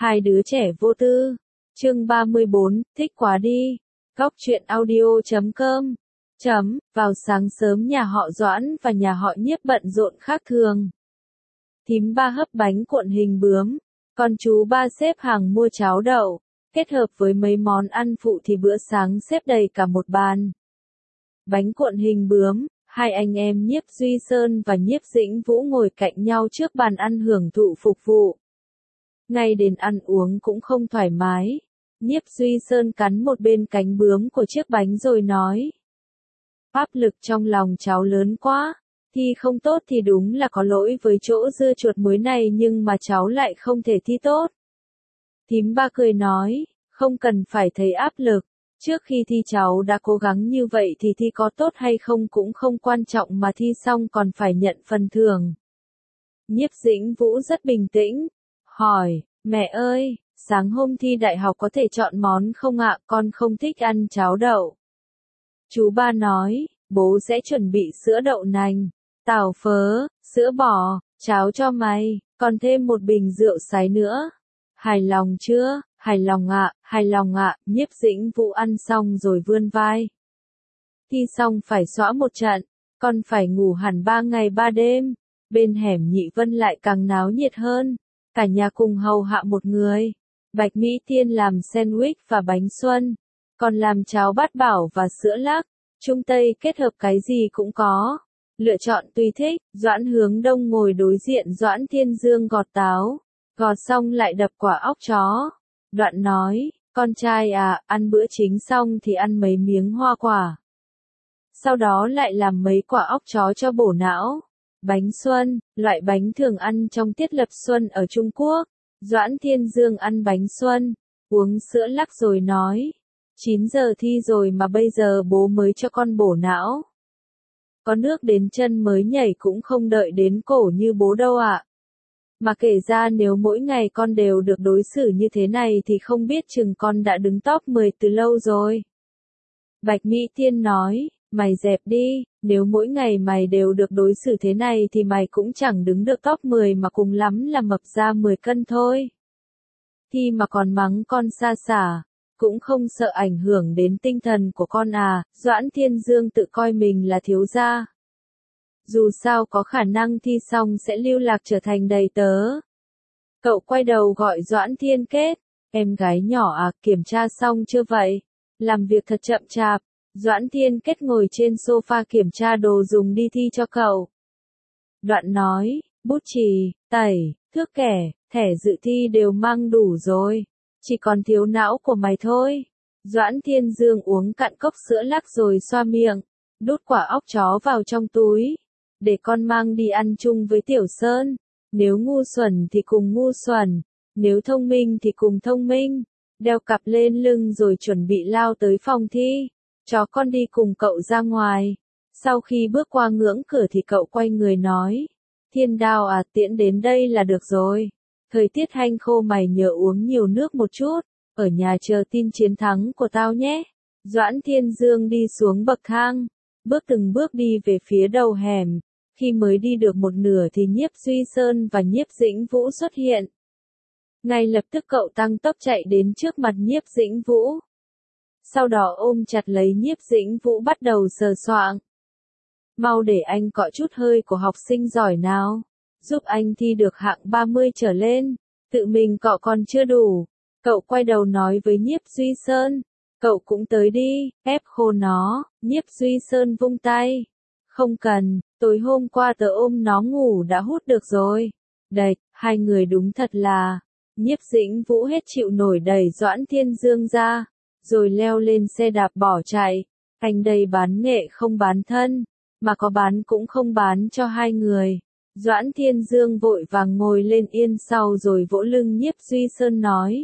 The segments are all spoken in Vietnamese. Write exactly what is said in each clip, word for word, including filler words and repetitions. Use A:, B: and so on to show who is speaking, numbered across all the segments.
A: Hai đứa trẻ vô tư. Chương ba mươi bốn, thích quá đi. Góc truyện audio chấm com. Chấm, vào sáng sớm nhà họ Doãn và nhà họ Nhiếp bận rộn khác thường. Thím ba hấp bánh cuộn hình bướm, con chú ba xếp hàng mua cháo đậu, kết hợp với mấy món ăn phụ thì bữa sáng xếp đầy cả một bàn. Bánh cuộn hình bướm, hai anh em Nhiếp Duy Sơn và Nhiếp Dĩnh Vũ ngồi cạnh nhau trước bàn ăn hưởng thụ phục vụ. Ngay đến ăn uống cũng không thoải mái. Nhiếp Duy Sơn cắn một bên cánh bướm của chiếc bánh rồi nói. Áp lực trong lòng cháu lớn quá, thi không tốt thì đúng là có lỗi với chỗ dưa chuột muối này nhưng mà cháu lại không thể thi tốt. Thím ba cười nói, không cần phải thấy áp lực, trước khi thi cháu đã cố gắng như vậy thì thi có tốt hay không cũng không quan trọng mà thi xong còn phải nhận phần thưởng. Nhiếp Dĩnh Vũ rất bình tĩnh, hỏi, mẹ ơi, sáng hôm thi đại học có thể chọn món không ạ, con không thích ăn cháo đậu. Chú ba nói, bố sẽ chuẩn bị sữa đậu nành, tàu phớ, sữa bò, cháo cho mày, còn thêm một bình rượu sái nữa. Hài lòng chưa? Hài lòng ạ, hài lòng ạ, Nhiếp Dĩnh Vũ ăn xong rồi vươn vai. Thi xong phải xõa một trận, con phải ngủ hẳn ba ngày ba đêm. Bên hẻm Nhị Vân lại càng náo nhiệt hơn, cả nhà cùng hầu hạ một người. Bạch Mỹ Tiên làm sandwich và bánh xuân, còn làm cháo bát bảo và sữa lắc, Trung Tây kết hợp cái gì cũng có. Lựa chọn tùy thích, Doãn Hướng Đông ngồi đối diện Doãn Thiên Dương gọt táo, gọt xong lại đập quả óc chó. Đoạn nói, con trai à, ăn bữa chính xong thì ăn mấy miếng hoa quả. Sau đó lại làm mấy quả óc chó cho bổ não. Bánh xuân, loại bánh thường ăn trong tiết lập xuân ở Trung Quốc. Doãn Thiên Dương ăn bánh xuân, uống sữa lắc rồi nói. chín giờ thi rồi mà bây giờ bố mới cho con bổ não. Có nước đến chân mới nhảy cũng không đợi đến cổ như bố đâu ạ. Mà kể ra nếu mỗi ngày con đều được đối xử như thế này thì không biết chừng con đã đứng top mười từ lâu rồi. Bạch Mỹ Tiên nói, mày dẹp đi, nếu mỗi ngày mày đều được đối xử thế này thì mày cũng chẳng đứng được top mười mà cùng lắm là mập ra mười cân thôi. Thi mà còn mắng con xa xả, cũng không sợ ảnh hưởng đến tinh thần của con à, Doãn Thiên Dương tự coi mình là thiếu gia. Dù sao có khả năng thi xong sẽ lưu lạc trở thành đầy tớ. Cậu quay đầu gọi Doãn Thiên Kết, em gái nhỏ à, kiểm tra xong chưa vậy? Làm việc thật chậm chạp. Doãn Thiên Kết ngồi trên sofa kiểm tra đồ dùng đi thi cho cậu. Đoạn nói, bút chì, tẩy, thước kẻ, thẻ dự thi đều mang đủ rồi. Chỉ còn thiếu não của mày thôi. Doãn Thiên Dương uống cạn cốc sữa lắc rồi xoa miệng, đút quả óc chó vào trong túi. Để con mang đi ăn chung với Tiểu Sơn. Nếu ngu xuẩn thì cùng ngu xuẩn. Nếu thông minh thì cùng thông minh. Đeo cặp lên lưng rồi chuẩn bị lao tới phòng thi. Cho con đi cùng cậu ra ngoài. Sau khi bước qua ngưỡng cửa thì cậu quay người nói. Thiên Đao à, tiễn đến đây là được rồi. Thời tiết hanh khô mày nhớ uống nhiều nước một chút. Ở nhà chờ tin chiến thắng của tao nhé. Doãn Thiên Dương đi xuống bậc thang. Bước từng bước đi về phía đầu hẻm. Khi mới đi được một nửa thì Nhiếp Duy Sơn và Nhiếp Dĩnh Vũ xuất hiện. Ngay lập tức cậu tăng tốc chạy đến trước mặt Nhiếp Dĩnh Vũ. Sau đó ôm chặt lấy Nhiếp Dĩnh Vũ bắt đầu sờ soạng. Mau để anh cọ chút hơi của học sinh giỏi nào. Giúp anh thi được hạng ba mươi trở lên. Tự mình cọ còn chưa đủ. Cậu quay đầu nói với Nhiếp Duy Sơn. Cậu cũng tới đi, ép khô nó. Nhiếp Duy Sơn vung tay. Không cần, tối hôm qua tớ ôm nó ngủ đã hút được rồi. Đệt, hai người đúng thật là. Nhiếp Dĩnh Vũ hết chịu nổi đẩy Doãn Thiên Dương ra. Rồi leo lên xe đạp bỏ chạy. Anh đây bán nghệ không bán thân. Mà có bán cũng không bán cho hai người. Doãn Thiên Dương vội vàng ngồi lên yên sau rồi vỗ lưng Nhiếp Duy Sơn nói.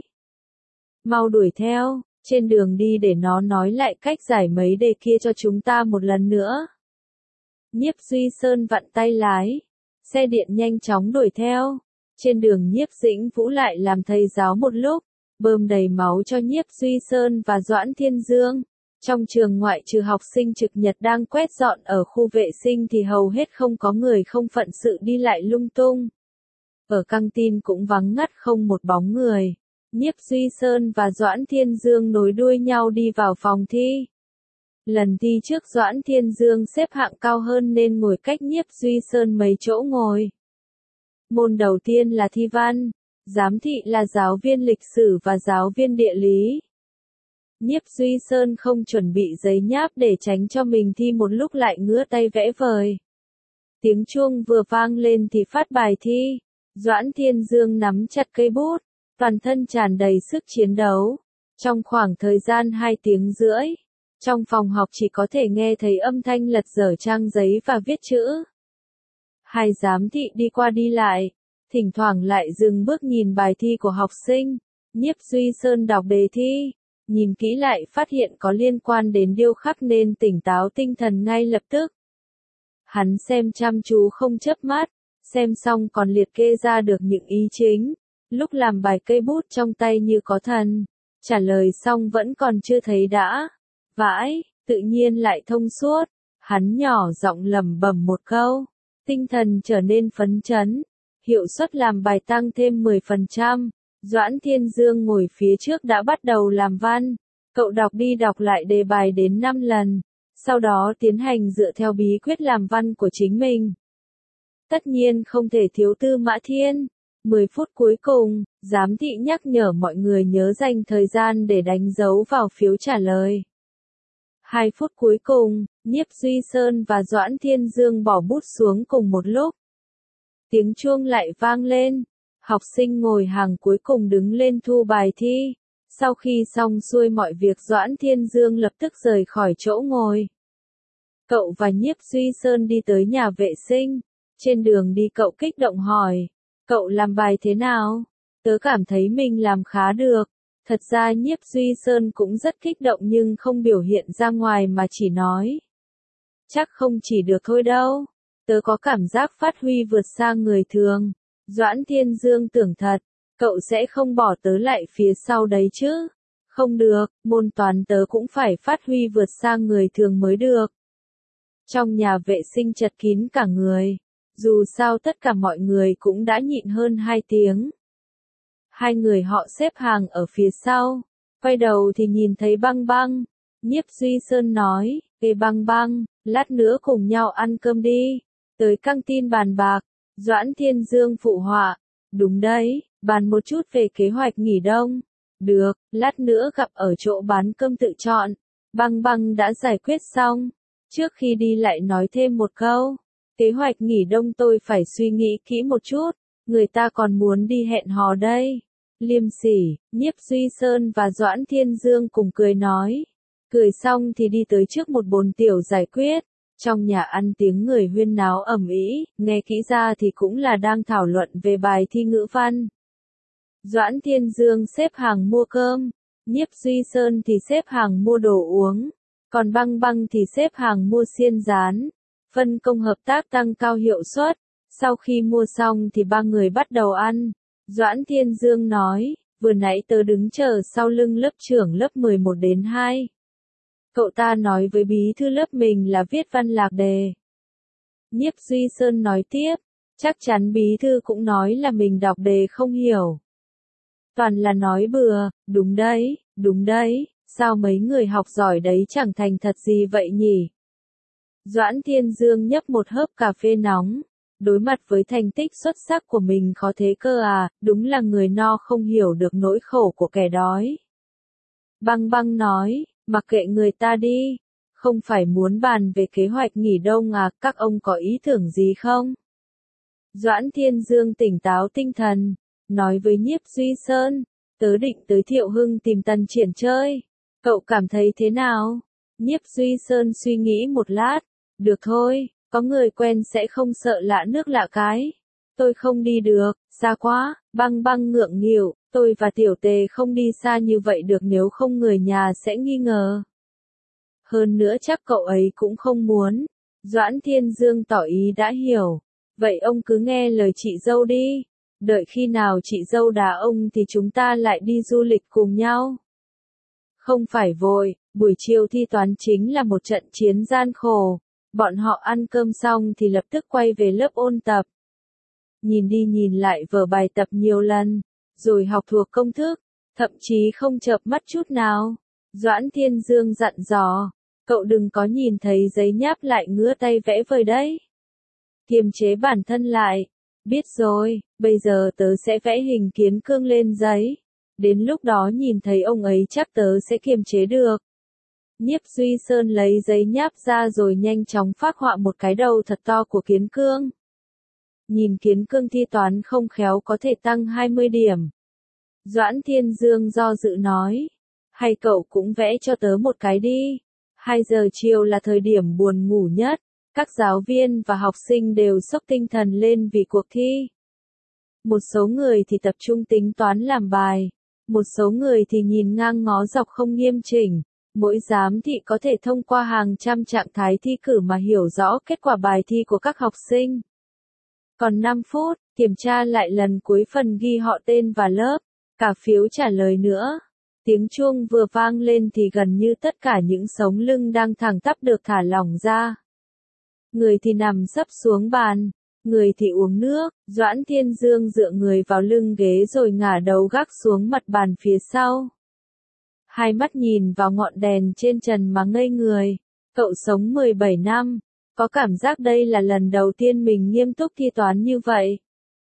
A: Mau đuổi theo, trên đường đi để nó nói lại cách giải mấy đề kia cho chúng ta một lần nữa. Nhiếp Duy Sơn vặn tay lái. Xe điện nhanh chóng đuổi theo. Trên đường Nhiếp Dĩnh Vũ lại làm thầy giáo một lúc. Bơm đầy máu cho Nhiếp Duy Sơn và Doãn Thiên Dương. Trong trường ngoại trừ học sinh trực nhật đang quét dọn ở khu vệ sinh thì hầu hết không có người không phận sự đi lại lung tung. Ở căng tin cũng vắng ngắt không một bóng người. Nhiếp Duy Sơn và Doãn Thiên Dương nối đuôi nhau đi vào phòng thi. Lần thi trước Doãn Thiên Dương xếp hạng cao hơn nên ngồi cách Nhiếp Duy Sơn mấy chỗ ngồi. Môn đầu tiên là thi văn, giám thị là giáo viên lịch sử và giáo viên địa lý. Nhiếp Duy Sơn không chuẩn bị giấy nháp để tránh cho mình thi một lúc lại ngứa tay vẽ vời. Tiếng chuông vừa vang lên thì phát bài thi. Doãn Thiên Dương nắm chặt cây bút, toàn thân tràn đầy sức chiến đấu. Trong khoảng thời gian hai tiếng rưỡi, trong phòng học chỉ có thể nghe thấy âm thanh lật dở trang giấy và viết chữ. Hai giám thị đi qua đi lại, thỉnh thoảng lại dừng bước nhìn bài thi của học sinh. Nhiếp Duy Sơn đọc đề thi, nhìn kỹ lại phát hiện có liên quan đến điêu khắc nên tỉnh táo tinh thần ngay lập tức. Hắn xem chăm chú không chớp mắt, xem xong còn liệt kê ra được những ý chính. Lúc làm bài cây bút trong tay như có thần, trả lời xong vẫn còn chưa thấy đã. Vãi, tự nhiên lại thông suốt. Hắn nhỏ giọng lẩm bẩm một câu, tinh thần trở nên phấn chấn, hiệu suất làm bài tăng thêm mười phần trăm. Doãn Thiên Dương ngồi phía trước đã bắt đầu làm văn, cậu đọc đi đọc lại đề bài đến năm lần, sau đó tiến hành dựa theo bí quyết làm văn của chính mình. Tất nhiên không thể thiếu Tư Mã Thiên. mười phút cuối cùng, giám thị nhắc nhở mọi người nhớ dành thời gian để đánh dấu vào phiếu trả lời. hai phút cuối cùng, Nhiếp Duy Sơn và Doãn Thiên Dương bỏ bút xuống cùng một lúc. Tiếng chuông lại vang lên. Học sinh ngồi hàng cuối cùng đứng lên thu bài thi. Sau khi xong xuôi mọi việc Doãn Thiên Dương lập tức rời khỏi chỗ ngồi. Cậu và Nhiếp Duy Sơn đi tới nhà vệ sinh. Trên đường đi cậu kích động hỏi, cậu làm bài thế nào? Tớ cảm thấy mình làm khá được. Thật ra Nhiếp Duy Sơn cũng rất kích động nhưng không biểu hiện ra ngoài mà chỉ nói. Chắc không chỉ được thôi đâu. Tớ có cảm giác phát huy vượt xa người thường. Doãn Thiên Dương tưởng thật, cậu sẽ không bỏ tớ lại phía sau đấy chứ? Không được, môn toán tớ cũng phải phát huy vượt xa người thường mới được. Trong nhà vệ sinh chật kín cả người. Dù sao tất cả mọi người cũng đã nhịn hơn hai tiếng. Hai người họ xếp hàng ở phía sau. Quay đầu thì nhìn thấy Băng Băng. Nhiếp Duy Sơn nói, Ê Băng Băng, lát nữa cùng nhau ăn cơm đi. Tới căng tin bàn bạc. Doãn Thiên Dương phụ họa. Đúng đấy, bàn một chút về kế hoạch nghỉ đông. Được, lát nữa gặp ở chỗ bán cơm tự chọn. Băng Băng đã giải quyết xong. Trước khi đi lại nói thêm một câu. Kế hoạch nghỉ đông tôi phải suy nghĩ kỹ một chút. Người ta còn muốn đi hẹn hò đây. Liêm sỉ, Nhiếp Duy Sơn và Doãn Thiên Dương cùng cười nói. Cười xong thì đi tới trước một bồn tiểu giải quyết. Trong nhà ăn tiếng người huyên náo ầm ĩ, nghe kỹ ra thì cũng là đang thảo luận về bài thi ngữ văn. Doãn Thiên Dương xếp hàng mua cơm, Nhiếp Duy Sơn thì xếp hàng mua đồ uống, còn Băng Băng thì xếp hàng mua xiên rán. Phân công hợp tác tăng cao hiệu suất. Sau khi mua xong thì ba người bắt đầu ăn. Doãn Thiên Dương nói, vừa nãy tớ đứng chờ sau lưng lớp trưởng lớp mười một đến hai. Cậu ta nói với bí thư lớp mình là viết văn lạc đề. Nhiếp Duy Sơn nói tiếp, chắc chắn bí thư cũng nói là mình đọc đề không hiểu. Toàn là nói bừa, đúng đấy, đúng đấy, sao mấy người học giỏi đấy chẳng thành thật gì vậy nhỉ? Doãn Thiên Dương nhấp một hớp cà phê nóng. Đối mặt với thành tích xuất sắc của mình khó thế cơ à, đúng là người no không hiểu được nỗi khổ của kẻ đói. Băng Băng nói, mặc kệ người ta đi, không phải muốn bàn về kế hoạch nghỉ đông à, các ông có ý tưởng gì không? Doãn Thiên Dương tỉnh táo tinh thần, nói với Nhiếp Duy Sơn, tớ định tới Thiệu Hưng tìm Tần Triển chơi, cậu cảm thấy thế nào? Nhiếp Duy Sơn suy nghĩ một lát, được thôi. Có người quen sẽ không sợ lạ nước lạ cái. Tôi không đi được, xa quá. Băng Băng ngượng nghịu, tôi và Tiểu Tề không đi xa như vậy được nếu không người nhà sẽ nghi ngờ. Hơn nữa chắc cậu ấy cũng không muốn. Doãn Thiên Dương tỏ ý đã hiểu. Vậy ông cứ nghe lời chị dâu đi. Đợi khi nào chị dâu đá ông thì chúng ta lại đi du lịch cùng nhau. Không phải vội, buổi chiều thi toán chính là một trận chiến gian khổ. Bọn họ ăn cơm xong thì lập tức quay về lớp ôn tập. Nhìn đi nhìn lại vở bài tập nhiều lần, rồi học thuộc công thức. thậm chí không chợp mắt chút nào. Doãn Thiên Dương dặn dò, cậu đừng có nhìn thấy giấy nháp lại ngứa tay vẽ vời đấy. Kiềm chế bản thân lại. Biết rồi, bây giờ tớ sẽ vẽ hình kiến cương lên giấy. Đến lúc đó nhìn thấy ông ấy chắc tớ sẽ kiềm chế được. Nhiếp Duy Sơn lấy giấy nháp ra rồi nhanh chóng phác họa một cái đầu thật to của kiến cương. Nhìn kiến cương thi toán không khéo có thể tăng hai mươi điểm. Doãn Thiên Dương do dự nói, hay cậu cũng vẽ cho tớ một cái đi. Hai giờ chiều là thời điểm buồn ngủ nhất, các giáo viên và học sinh đều sốc tinh thần lên vì cuộc thi. Một số người thì tập trung tính toán làm bài, một số người thì nhìn ngang ngó dọc không nghiêm chỉnh. Mỗi giám thị có thể thông qua hàng trăm trạng thái thi cử mà hiểu rõ kết quả bài thi của các học sinh. Còn năm phút, kiểm tra lại lần cuối phần ghi họ tên và lớp, cả phiếu trả lời nữa. Tiếng chuông vừa vang lên thì gần như tất cả những sống lưng đang thẳng tắp được thả lỏng ra. Người thì nằm sấp xuống bàn, người thì uống nước. Doãn Thiên Dương dựa người vào lưng ghế rồi ngả đầu gác xuống mặt bàn phía sau. Hai mắt nhìn vào ngọn đèn trên trần mà ngây người. Cậu sống mười bảy năm, có cảm giác đây là lần đầu tiên mình nghiêm túc thi toán như vậy.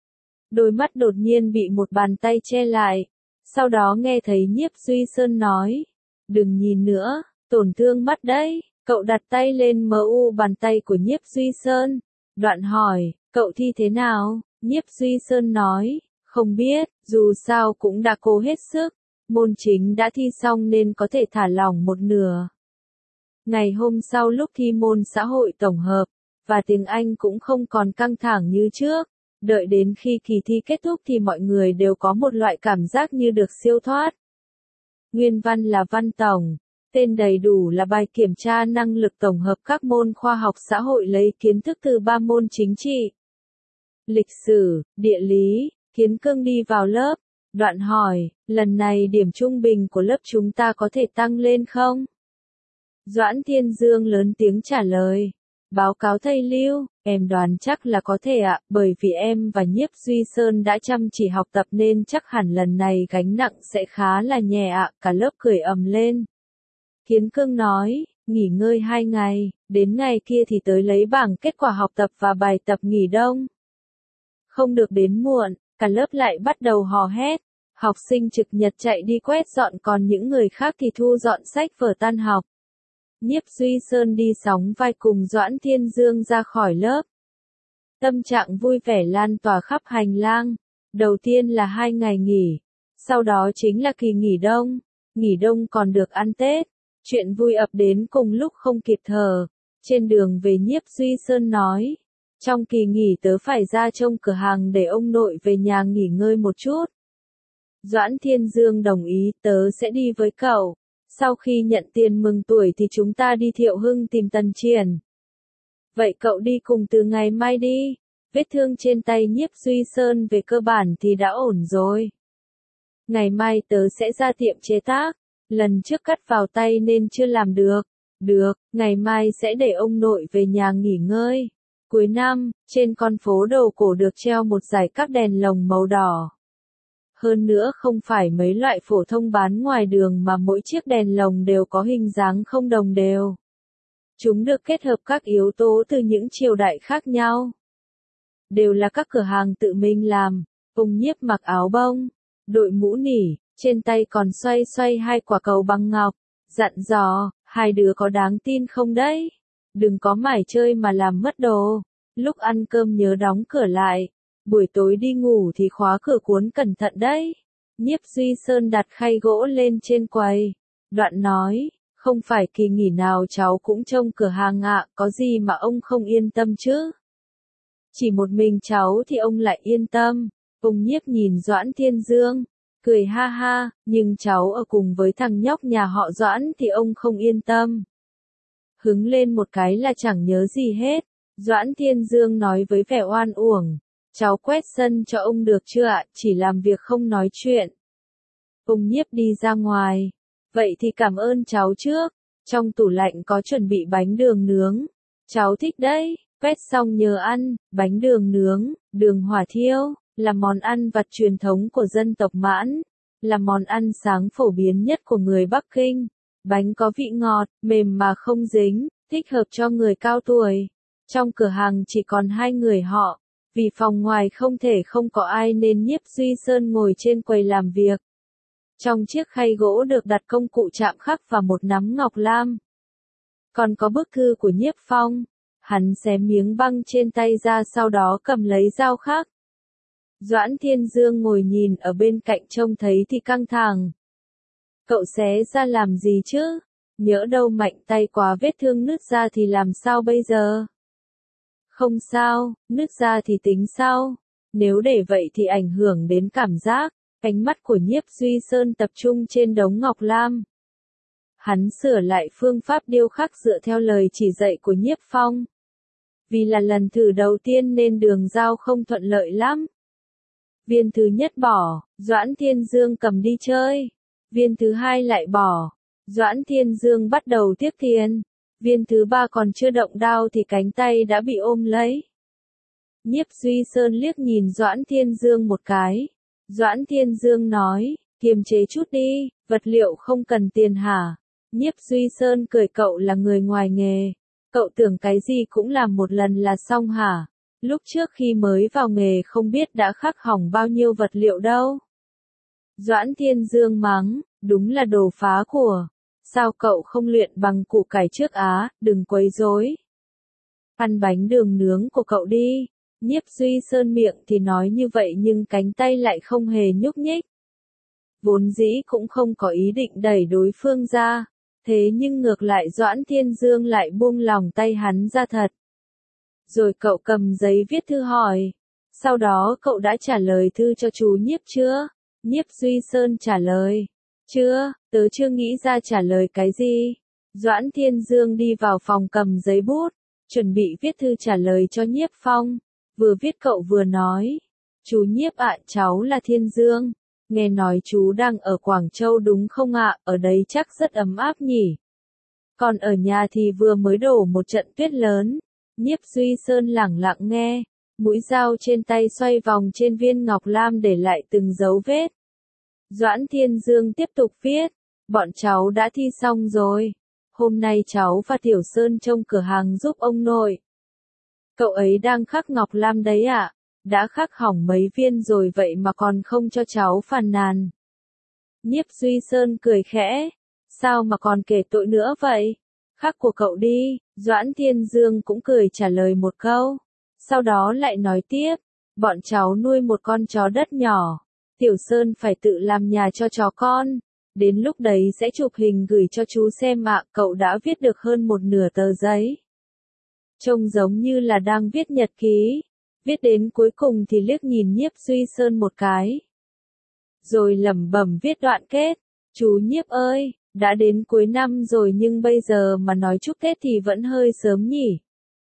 A: Đôi mắt đột nhiên bị một bàn tay che lại. Sau đó nghe thấy Nhiếp Duy Sơn nói, đừng nhìn nữa, tổn thương mắt đấy. Cậu đặt tay lên mờ u bàn tay của Nhiếp Duy Sơn. Đoạn hỏi, cậu thi thế nào? Nhiếp Duy Sơn nói, không biết, dù sao cũng đã cố hết sức. Môn chính đã thi xong nên có thể thả lỏng một nửa. Ngày hôm sau lúc thi môn xã hội tổng hợp, và tiếng Anh cũng không còn căng thẳng như trước. Đợi đến khi kỳ thi kết thúc thì mọi người đều có một loại cảm giác như được siêu thoát. Nguyên văn là văn tổng, tên đầy đủ là bài kiểm tra năng lực tổng hợp các môn khoa học xã hội lấy kiến thức từ ba môn chính trị. Lịch sử, địa lý, kiến cương đi vào lớp. Đoạn hỏi, lần này điểm trung bình của lớp chúng ta có thể tăng lên không? Doãn Thiên Dương lớn tiếng trả lời. Báo cáo thầy Lưu, em đoán chắc là có thể ạ, bởi vì em và Nhiếp Duy Sơn đã chăm chỉ học tập nên chắc hẳn lần này gánh nặng sẽ khá là nhẹ ạ, cả lớp cười ầm lên. Kiến Cương nói, nghỉ ngơi hai ngày, đến ngày kia thì tới lấy bảng kết quả học tập và bài tập nghỉ đông. Không được đến muộn, cả lớp lại bắt đầu hò hét. Học sinh trực nhật chạy đi quét dọn còn những người khác thì thu dọn sách vở tan học. Nhiếp Duy Sơn đi sóng vai cùng Doãn Thiên Dương ra khỏi lớp. Tâm trạng vui vẻ lan tỏa khắp hành lang. Đầu tiên là hai ngày nghỉ, sau đó chính là kỳ nghỉ đông. Nghỉ đông còn được ăn Tết. Chuyện vui ập đến cùng lúc không kịp thở. Trên đường về Nhiếp Duy Sơn nói, trong kỳ nghỉ tớ phải ra trông cửa hàng để ông nội về nhà nghỉ ngơi một chút. Doãn Thiên Dương đồng ý, tớ sẽ đi với cậu. Sau khi nhận tiền mừng tuổi thì chúng ta đi Thiệu Hưng tìm Tần Triển. Vậy cậu đi cùng từ ngày mai đi. Vết thương trên tay Nhiếp Duy Sơn về cơ bản thì đã ổn rồi. Ngày mai tớ sẽ ra tiệm chế tác. Lần trước cắt vào tay nên chưa làm được. Được, ngày mai sẽ để ông nội về nhà nghỉ ngơi. Cuối năm, trên con phố đầu cổ được treo một dải các đèn lồng màu đỏ. Hơn nữa không phải mấy loại phổ thông bán ngoài đường mà mỗi chiếc đèn lồng đều có hình dáng không đồng đều. Chúng được kết hợp các yếu tố từ những triều đại khác nhau. Đều là các cửa hàng tự mình làm. Ông Nhiếp mặc áo bông, đội mũ nỉ, trên tay còn xoay xoay hai quả cầu bằng ngọc. Dặn dò, hai đứa có đáng tin không đấy? Đừng có mải chơi mà làm mất đồ. Lúc ăn cơm nhớ đóng cửa lại. Buổi tối đi ngủ thì khóa cửa cuốn cẩn thận đấy. Nhiếp Duy Sơn đặt khay gỗ lên trên quầy. Đoạn nói, không phải kỳ nghỉ nào cháu cũng trông cửa hàng ạ, có gì mà ông không yên tâm chứ? Chỉ một mình cháu thì ông lại yên tâm. Ông Nhiếp nhìn Doãn Thiên Dương, cười ha ha, nhưng cháu ở cùng với thằng nhóc nhà họ Doãn thì ông không yên tâm. Hứng lên một cái là chẳng nhớ gì hết. Doãn Thiên Dương nói với vẻ oan uổng. Cháu quét sân cho ông được chưa ạ, chỉ làm việc không nói chuyện. Ông Nhiếp đi ra ngoài. Vậy thì cảm ơn cháu trước. Trong tủ lạnh có chuẩn bị bánh đường nướng. Cháu thích đấy, quét xong nhớ ăn. Bánh đường nướng, đường hỏa thiêu, là món ăn vặt truyền thống của dân tộc Mãn. là món ăn sáng phổ biến nhất của người Bắc Kinh. Bánh có vị ngọt, mềm mà không dính, thích hợp cho người cao tuổi. Trong cửa hàng chỉ còn hai người họ, vì phòng ngoài không thể không có ai nên Nhiếp Duy Sơn ngồi trên quầy làm việc. Trong chiếc khay gỗ được đặt công cụ chạm khắc và một nắm ngọc lam. Còn có bức thư của Nhiếp Phong. Hắn xé miếng băng trên tay ra sau đó cầm lấy dao khắc. Doãn Thiên Dương ngồi nhìn ở bên cạnh trông thấy thì căng thẳng. Cậu xé ra làm gì chứ? Nhỡ đâu mạnh tay quá vết thương nứt ra thì làm sao bây giờ? Không sao, nứt ra thì tính sao? Nếu để vậy thì ảnh hưởng đến cảm giác. Ánh mắt của Nhiếp Duy Sơn tập trung trên đống ngọc lam. Hắn sửa lại phương pháp điêu khắc dựa theo lời chỉ dạy của Nhiếp Phong. Vì là lần thử đầu tiên nên đường dao không thuận lợi lắm. Viên thứ nhất bỏ, Doãn Thiên Dương cầm đi chơi. Viên thứ hai lại bỏ, Doãn Thiên Dương bắt đầu tiếc tiền. Viên thứ ba còn chưa động đao thì cánh tay đã bị ôm lấy. Nhiếp Duy Sơn liếc nhìn Doãn Thiên Dương một cái. Doãn Thiên Dương nói, kiềm chế chút đi, vật liệu không cần tiền hả? Nhiếp Duy Sơn cười, cậu là người ngoài nghề. Cậu tưởng cái gì cũng làm một lần là xong hả? Lúc trước khi mới vào nghề không biết đã khắc hỏng bao nhiêu vật liệu đâu. Doãn Thiên Dương mắng, đúng là đồ phá của. Sao cậu không luyện bằng củ cải trước á, đừng quấy rối. Ăn bánh đường nướng của cậu đi. Nhiếp Duy Sơn miệng thì nói như vậy nhưng cánh tay lại không hề nhúc nhích. Vốn dĩ cũng không có ý định đẩy đối phương ra. Thế nhưng ngược lại Doãn Thiên Dương lại buông lòng tay hắn ra thật. Rồi cậu cầm giấy viết thư hỏi. Sau đó cậu đã trả lời thư cho chú Nhiếp chưa? Nhiếp Duy Sơn trả lời. Chưa, tớ chưa nghĩ ra trả lời cái gì. Doãn Thiên Dương đi vào phòng cầm giấy bút, chuẩn bị viết thư trả lời cho Nhiếp Phong. Vừa viết cậu vừa nói. Chú Nhiếp ạ, cháu là Thiên Dương. Nghe nói chú đang ở Quảng Châu đúng không ạ, ở đấy chắc rất ấm áp nhỉ. Còn ở nhà thì vừa mới đổ một trận tuyết lớn. Nhiếp Duy Sơn lẳng lặng nghe, mũi dao trên tay xoay vòng trên viên ngọc lam để lại từng dấu vết. Doãn Thiên Dương tiếp tục viết, bọn cháu đã thi xong rồi. Hôm nay cháu và Tiểu Sơn trông cửa hàng giúp ông nội. Cậu ấy đang khắc ngọc lam đấy ạ. À? Đã khắc hỏng mấy viên rồi vậy mà còn không cho cháu phàn nàn. Nhiếp Duy Sơn cười khẽ. Sao mà còn kể tội nữa vậy? Khắc của cậu đi. Doãn Thiên Dương cũng cười trả lời một câu. Sau đó lại nói tiếp. Bọn cháu nuôi một con chó đất nhỏ. Tiểu Sơn phải tự làm nhà cho chó con. Đến lúc đấy sẽ chụp hình gửi cho chú xem ạ. Cậu đã viết được hơn một nửa tờ giấy. Trông giống như là đang viết nhật ký. Viết đến cuối cùng thì liếc nhìn Nhiếp Duy Sơn một cái. Rồi lẩm bẩm viết đoạn kết. Chú Nhiếp ơi, đã đến cuối năm rồi nhưng bây giờ mà nói chúc Tết thì vẫn hơi sớm nhỉ.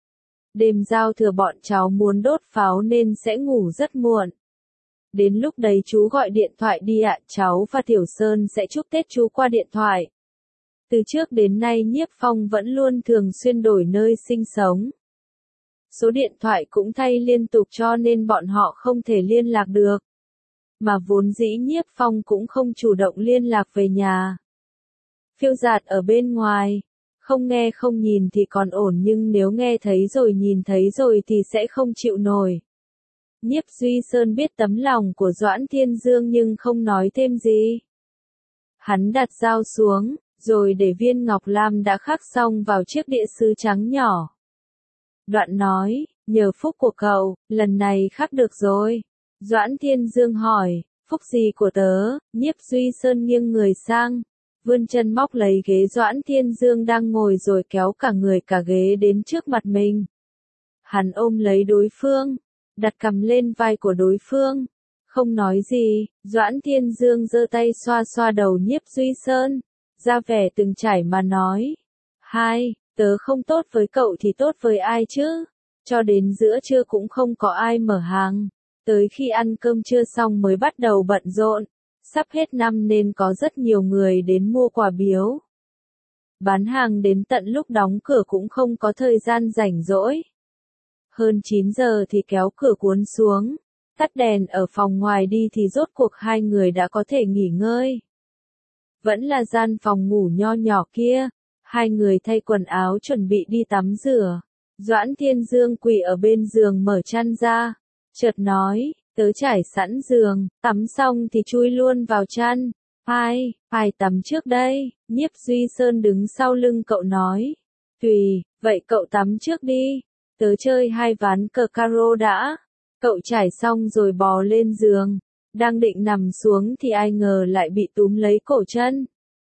A: Đêm giao thừa bọn cháu muốn đốt pháo nên sẽ ngủ rất muộn. Đến lúc đấy chú gọi điện thoại đi ạ, cháu và Tiểu Sơn sẽ chúc Tết chú qua điện thoại. Từ trước đến nay Nhiếp Phong vẫn luôn thường xuyên đổi nơi sinh sống. Số điện thoại cũng thay liên tục cho nên bọn họ không thể liên lạc được. Mà vốn dĩ Nhiếp Phong cũng không chủ động liên lạc về nhà. Phiêu dạt ở bên ngoài, không nghe không nhìn thì còn ổn nhưng nếu nghe thấy rồi nhìn thấy rồi thì sẽ không chịu nổi. Nhiếp Duy Sơn biết tấm lòng của Doãn Thiên Dương nhưng không nói thêm gì. Hắn đặt dao xuống, rồi để viên ngọc lam đã khắc xong vào chiếc đĩa sứ trắng nhỏ. Đoạn nói, nhờ phúc của cậu, lần này khắc được rồi. Doãn Thiên Dương hỏi, phúc gì của tớ? Nhiếp Duy Sơn nghiêng người sang, vươn chân móc lấy ghế Doãn Thiên Dương đang ngồi rồi kéo cả người cả ghế đến trước mặt mình. Hắn ôm lấy đối phương, đặt cằm lên vai của đối phương, không nói gì. Doãn Thiên Dương giơ tay xoa xoa đầu Nhiếp Duy Sơn, ra vẻ từng trải mà nói, hai, tớ không tốt với cậu thì tốt với ai chứ? Cho đến giữa trưa cũng không có ai mở hàng. Tới khi ăn cơm trưa xong mới bắt đầu bận rộn. Sắp hết năm nên có rất nhiều người đến mua quà biếu. Bán hàng đến tận lúc đóng cửa cũng không có thời gian rảnh rỗi. Hơn chín giờ thì kéo cửa cuốn xuống. Tắt đèn ở phòng ngoài đi thì rốt cuộc hai người đã có thể nghỉ ngơi. Vẫn là gian phòng ngủ nho nhỏ kia, hai người thay quần áo chuẩn bị đi tắm rửa. Doãn Thiên Dương quỳ ở bên giường mở chăn ra, chợt nói, tớ trải sẵn giường, tắm xong thì chui luôn vào chăn. Ai, ai tắm trước đây, Nhiếp Duy Sơn đứng sau lưng cậu nói. Tùy, vậy cậu tắm trước đi, tớ chơi hai ván cờ caro đã. Cậu trải xong rồi bò lên giường, đang định nằm xuống thì ai ngờ lại bị túm lấy cổ chân.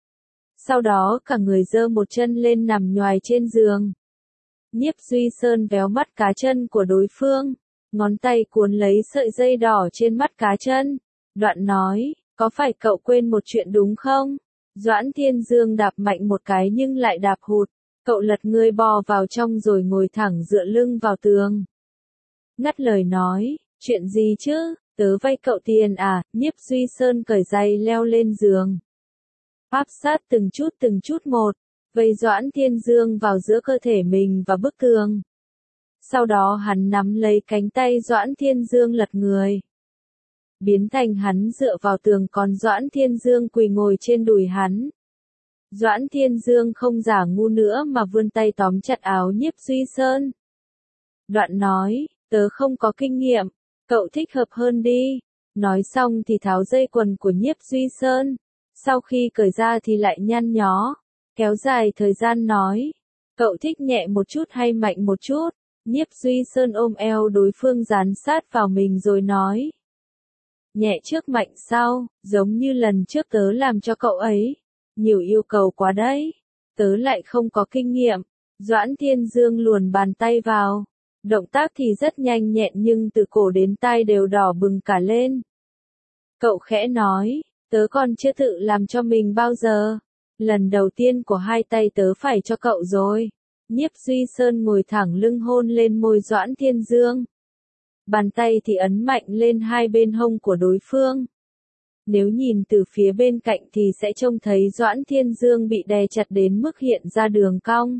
A: Sau đó cả người giơ một chân lên nằm nhoài trên giường. Nhiếp Duy Sơn véo mắt cá chân của đối phương, ngón tay cuốn lấy sợi dây đỏ trên mắt cá chân. Đoạn nói, có phải cậu quên một chuyện đúng không? Doãn Thiên Dương đạp mạnh một cái nhưng lại đạp hụt. Cậu lật người bò vào trong rồi ngồi thẳng dựa lưng vào tường. Ngắt lời nói, chuyện gì chứ, tớ vay cậu tiền à? Nhiếp Duy Sơn cởi giày leo lên giường. Áp sát từng chút từng chút một, vây Doãn Thiên Dương vào giữa cơ thể mình và bức tường. Sau đó hắn nắm lấy cánh tay Doãn Thiên Dương lật người. Biến thành hắn dựa vào tường còn Doãn Thiên Dương quỳ ngồi trên đùi hắn. Doãn Thiên Dương không giả ngu nữa mà vươn tay tóm chặt áo Nhiếp Duy Sơn. Đoạn nói, tớ không có kinh nghiệm, cậu thích hợp hơn đi. Nói xong thì tháo dây quần của Nhiếp Duy Sơn. Sau khi cởi ra thì lại nhăn nhó, kéo dài thời gian nói. Cậu thích nhẹ một chút hay mạnh một chút? Nhiếp Duy Sơn ôm eo đối phương dán sát vào mình rồi nói. Nhẹ trước mạnh sau, giống như lần trước tớ làm cho cậu ấy. Nhiều yêu cầu quá đấy. Tớ lại không có kinh nghiệm. Doãn Thiên Dương luồn bàn tay vào. Động tác thì rất nhanh nhẹn nhưng từ cổ đến tai đều đỏ bừng cả lên. Cậu khẽ nói, tớ còn chưa tự làm cho mình bao giờ. Lần đầu tiên của hai tay tớ phải cho cậu rồi. Nhiếp Duy Sơn ngồi thẳng lưng hôn lên môi Doãn Thiên Dương. Bàn tay thì ấn mạnh lên hai bên hông của đối phương. Nếu nhìn từ phía bên cạnh thì sẽ trông thấy Doãn Thiên Dương bị đè chặt đến mức hiện ra đường cong.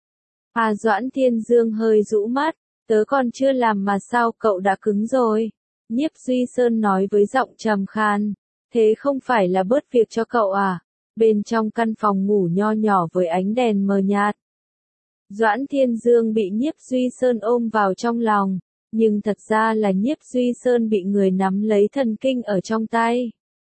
A: À Doãn Thiên Dương hơi rũ mắt, tớ còn chưa làm mà sao cậu đã cứng rồi. Nhiếp Duy Sơn nói với giọng trầm khan, thế không phải là bớt việc cho cậu à? Bên trong căn phòng ngủ nho nhỏ với ánh đèn mờ nhạt. Doãn Thiên Dương bị Nhiếp Duy Sơn ôm vào trong lòng, nhưng thật ra là Nhiếp Duy Sơn bị người nắm lấy thần kinh ở trong tay.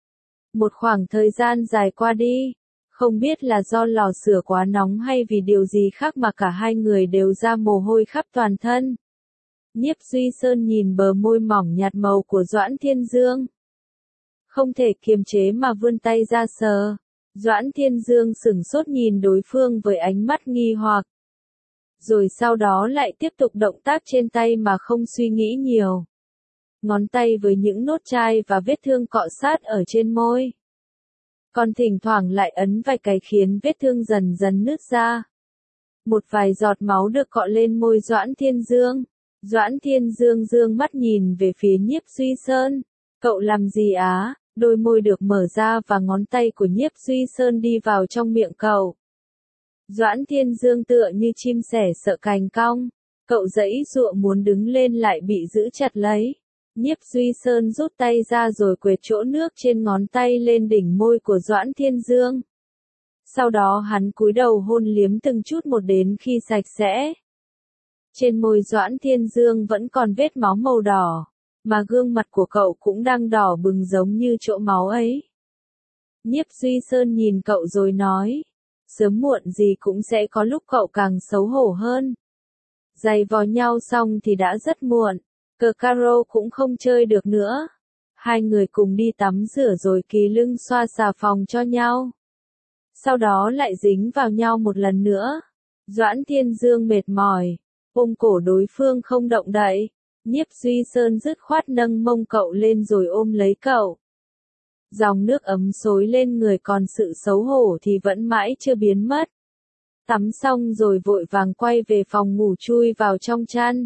A: Một khoảng thời gian dài qua đi, không biết là do lò sưởi quá nóng hay vì điều gì khác mà cả hai người đều ra mồ hôi khắp toàn thân. Nhiếp Duy Sơn nhìn bờ môi mỏng nhạt màu của Doãn Thiên Dương. Không thể kiềm chế mà vươn tay ra sờ. Doãn Thiên Dương sửng sốt nhìn đối phương với ánh mắt nghi hoặc. Rồi sau đó lại tiếp tục động tác trên tay mà không suy nghĩ nhiều. Ngón tay với những nốt chai và vết thương cọ sát ở trên môi. Còn thỉnh thoảng lại ấn vài cái khiến vết thương dần dần nứt ra. Một vài giọt máu được cọ lên môi Doãn Thiên Dương. Doãn Thiên Dương dương mắt nhìn về phía Nhiếp Duy Sơn. Cậu làm gì á? Đôi môi được mở ra và ngón tay của Nhiếp Duy Sơn đi vào trong miệng cậu. Doãn Thiên Dương tựa như chim sẻ sợ cành cong. Cậu giãy giụa muốn đứng lên lại bị giữ chặt lấy. Nhiếp Duy Sơn rút tay ra rồi quệt chỗ nước trên ngón tay lên đỉnh môi của Doãn Thiên Dương. Sau đó hắn cúi đầu hôn liếm từng chút một đến khi sạch sẽ. Trên môi Doãn Thiên Dương vẫn còn vết máu màu đỏ, mà gương mặt của cậu cũng đang đỏ bừng giống như chỗ máu ấy. Nhiếp Duy Sơn nhìn cậu rồi nói, sớm muộn gì cũng sẽ có lúc cậu càng xấu hổ hơn. Giày vò nhau xong thì đã rất muộn, cờ caro cũng không chơi được nữa. Hai người cùng đi tắm rửa rồi kỳ lưng xoa xà phòng cho nhau. Sau đó lại dính vào nhau một lần nữa. Doãn Thiên Dương mệt mỏi, ôm cổ đối phương không động đậy. Nhiếp Duy Sơn dứt khoát nâng mông cậu lên rồi ôm lấy cậu. Dòng nước ấm xối lên người còn sự xấu hổ thì vẫn mãi chưa biến mất. Tắm xong rồi vội vàng quay về phòng ngủ chui vào trong chăn.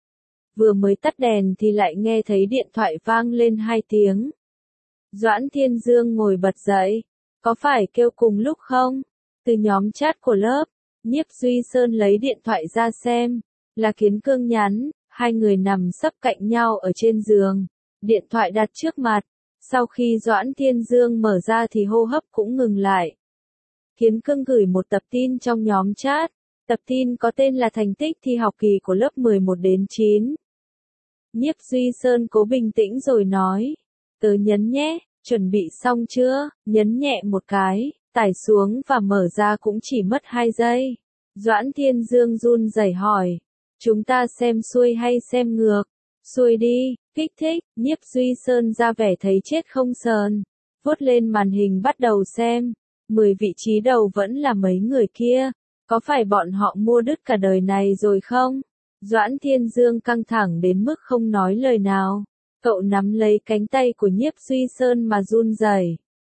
A: Vừa mới tắt đèn thì lại nghe thấy điện thoại vang lên hai tiếng. Doãn Thiên Dương ngồi bật dậy. Có phải kêu cùng lúc không? Từ nhóm chat của lớp. Nhiếp Duy Sơn lấy điện thoại ra xem. Là Kiến Cương nhắn. Hai người nằm sấp cạnh nhau ở trên giường. Điện thoại đặt trước mặt. Sau khi Doãn Thiên Dương mở ra thì hô hấp cũng ngừng lại. Kiến Cương gửi một tập tin trong nhóm chat. Tập tin có tên là thành tích thi học kỳ của lớp mười một đến chín. Nhiếp Duy Sơn cố bình tĩnh rồi nói. Tớ nhấn nhé, chuẩn bị xong chưa? Nhấn nhẹ một cái, tải xuống và mở ra cũng chỉ mất hai giây. Doãn Thiên Dương run rẩy hỏi. Chúng ta xem xuôi hay xem ngược? Xuôi đi, kích thích, Nhiếp Duy Sơn ra vẻ thấy chết không sờn. Vuốt lên màn hình bắt đầu xem. Mười vị trí đầu vẫn là mấy người kia. Có phải bọn họ mua đứt cả đời này rồi không? Doãn Thiên Dương căng thẳng đến mức không nói lời nào. Cậu nắm lấy cánh tay của Nhiếp Duy Sơn mà run rẩy.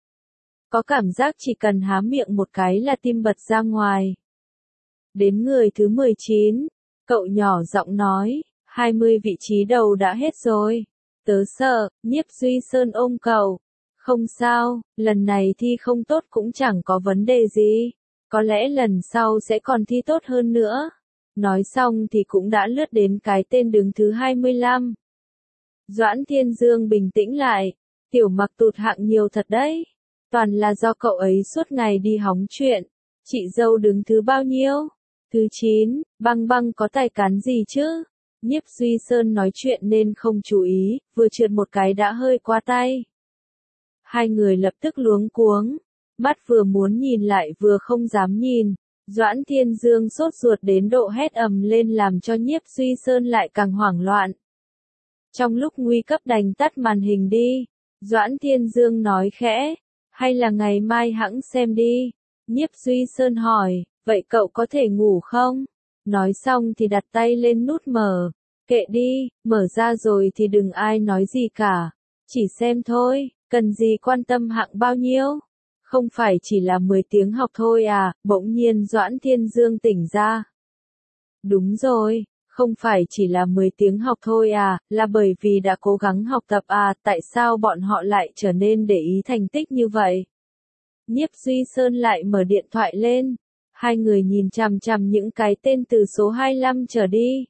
A: Có cảm giác chỉ cần há miệng một cái là tim bật ra ngoài. Đến người thứ mười chín, cậu nhỏ giọng nói, hai mươi vị trí đầu đã hết rồi. Tớ sợ, Nhiếp Duy Sơn ôm cậu. Không sao, lần này thi không tốt cũng chẳng có vấn đề gì. Có lẽ lần sau sẽ còn thi tốt hơn nữa. Nói xong thì cũng đã lướt đến cái tên đứng thứ hai mươi lăm. Doãn Thiên Dương bình tĩnh lại. Tiểu Mặc tụt hạng nhiều thật đấy. Toàn là do cậu ấy suốt ngày đi hóng chuyện. Chị dâu đứng thứ bao nhiêu? Thứ chín, Băng Băng có tài cán gì chứ? Nhiếp Duy Sơn nói chuyện nên không chú ý, vừa trượt một cái đã hơi qua tay. Hai người lập tức luống cuống. Mắt vừa muốn nhìn lại vừa không dám nhìn. Doãn Thiên Dương sốt ruột đến độ hét ầm lên làm cho Nhiếp Duy Sơn lại càng hoảng loạn. Trong lúc nguy cấp đành tắt màn hình đi. Doãn Thiên Dương nói khẽ. Hay là ngày mai hẵng xem đi. Nhiếp Duy Sơn hỏi. Vậy cậu có thể ngủ không? Nói xong thì đặt tay lên nút mở. Kệ đi, mở ra rồi thì đừng ai nói gì cả. Chỉ xem thôi, cần gì quan tâm hạng bao nhiêu? Không phải chỉ là mười tiếng học thôi à? Bỗng nhiên Doãn Thiên Dương tỉnh ra. Đúng rồi, không phải chỉ là mười tiếng học thôi à, là bởi vì đã cố gắng học tập à, tại sao bọn họ lại trở nên để ý thành tích như vậy? Nhiếp Duy Sơn lại mở điện thoại lên. Hai người nhìn chằm chằm những cái tên từ số hai mươi lăm trở đi.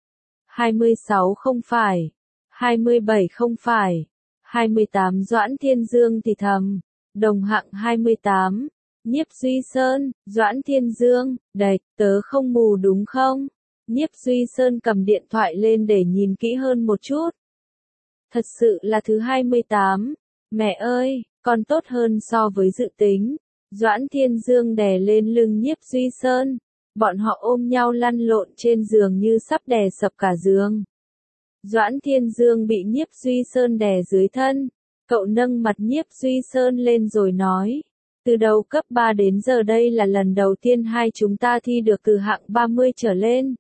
A: hai mươi sáu không phải. hai mươi bảy không phải. hai mươi tám Doãn Thiên Dương thì thầm. Đồng hạng hai mươi tám. Nhiếp Duy Sơn, Doãn Thiên Dương, đạch, tớ không mù đúng không? Nhiếp Duy Sơn cầm điện thoại lên để nhìn kỹ hơn một chút. Thật sự là thứ hai mươi tám. Mẹ ơi, còn tốt hơn so với dự tính. Doãn Thiên Dương đè lên lưng Nhiếp Duy Sơn. Bọn họ ôm nhau lăn lộn trên giường như sắp đè sập cả giường. Doãn Thiên Dương bị Nhiếp Duy Sơn đè dưới thân. Cậu nâng mặt Nhiếp Duy Sơn lên rồi nói. Từ đầu cấp ba đến giờ đây là lần đầu tiên hai chúng ta thi được từ hạng ba mươi trở lên.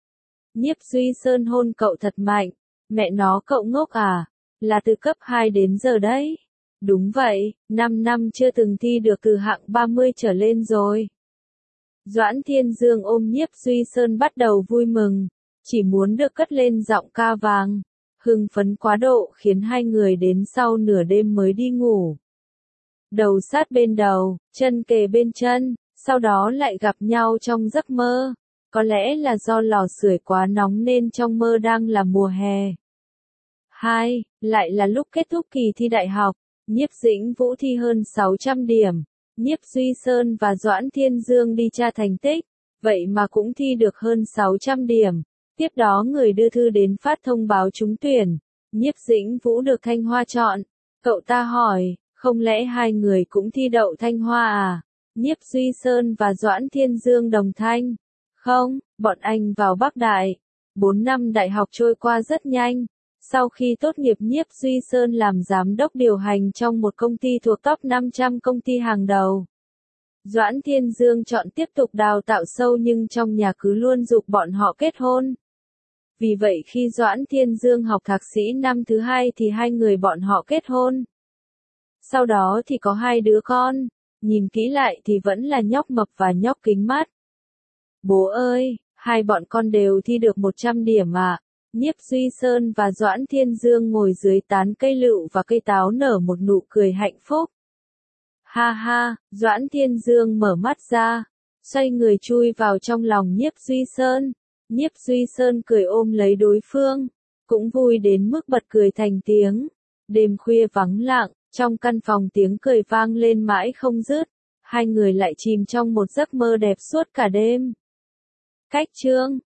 A: Nhiếp Duy Sơn hôn cậu thật mạnh. Mẹ nó cậu ngốc à? Là từ cấp hai đến giờ đấy. Đúng vậy, năm năm chưa từng thi được từ hạng ba mươi trở lên rồi. Doãn Thiên Dương ôm Nhiếp Duy Sơn bắt đầu vui mừng. Chỉ muốn được cất lên giọng ca vàng. Hưng phấn quá độ khiến hai người đến sau nửa đêm mới đi ngủ. Đầu sát bên đầu, chân kề bên chân, sau đó lại gặp nhau trong giấc mơ. Có lẽ là do lò sưởi quá nóng nên trong mơ đang là mùa hè. Hai, lại là lúc kết thúc kỳ thi đại học. Nhiếp Dĩnh Vũ thi hơn sáu trăm điểm. Nhiếp Duy Sơn và Doãn Thiên Dương đi tra thành tích. Vậy mà cũng thi được hơn sáu trăm điểm. Tiếp đó người đưa thư đến phát thông báo trúng tuyển. Nhiếp Dĩnh Vũ được Thanh Hoa chọn. Cậu ta hỏi, không lẽ hai người cũng thi đậu Thanh Hoa à? Nhiếp Duy Sơn và Doãn Thiên Dương đồng thanh. Không, bọn anh vào Bắc Đại. Bốn năm đại học trôi qua rất nhanh. Sau khi tốt nghiệp Nhiếp Duy Sơn làm giám đốc điều hành trong một công ty thuộc top năm trăm công ty hàng đầu. Doãn Thiên Dương chọn tiếp tục đào tạo sâu nhưng trong nhà cứ luôn giục bọn họ kết hôn. Vì vậy khi Doãn Thiên Dương học thạc sĩ năm thứ hai thì hai người bọn họ kết hôn. Sau đó thì có hai đứa con. Nhìn kỹ lại thì vẫn là nhóc mập và nhóc kính mắt. Bố ơi, hai bọn con đều thi được một trăm điểm à. Nhiếp Duy Sơn và Doãn Thiên Dương ngồi dưới tán cây lựu và cây táo nở một nụ cười hạnh phúc. Ha ha, Doãn Thiên Dương mở mắt ra, xoay người chui vào trong lòng Nhiếp Duy Sơn. Nhiếp Duy Sơn cười ôm lấy đối phương. cũng vui đến mức bật cười thành tiếng. Đêm khuya vắng lặng, trong căn phòng tiếng cười vang lên mãi không dứt. Hai người lại chìm trong một giấc mơ đẹp suốt cả đêm. Cách chương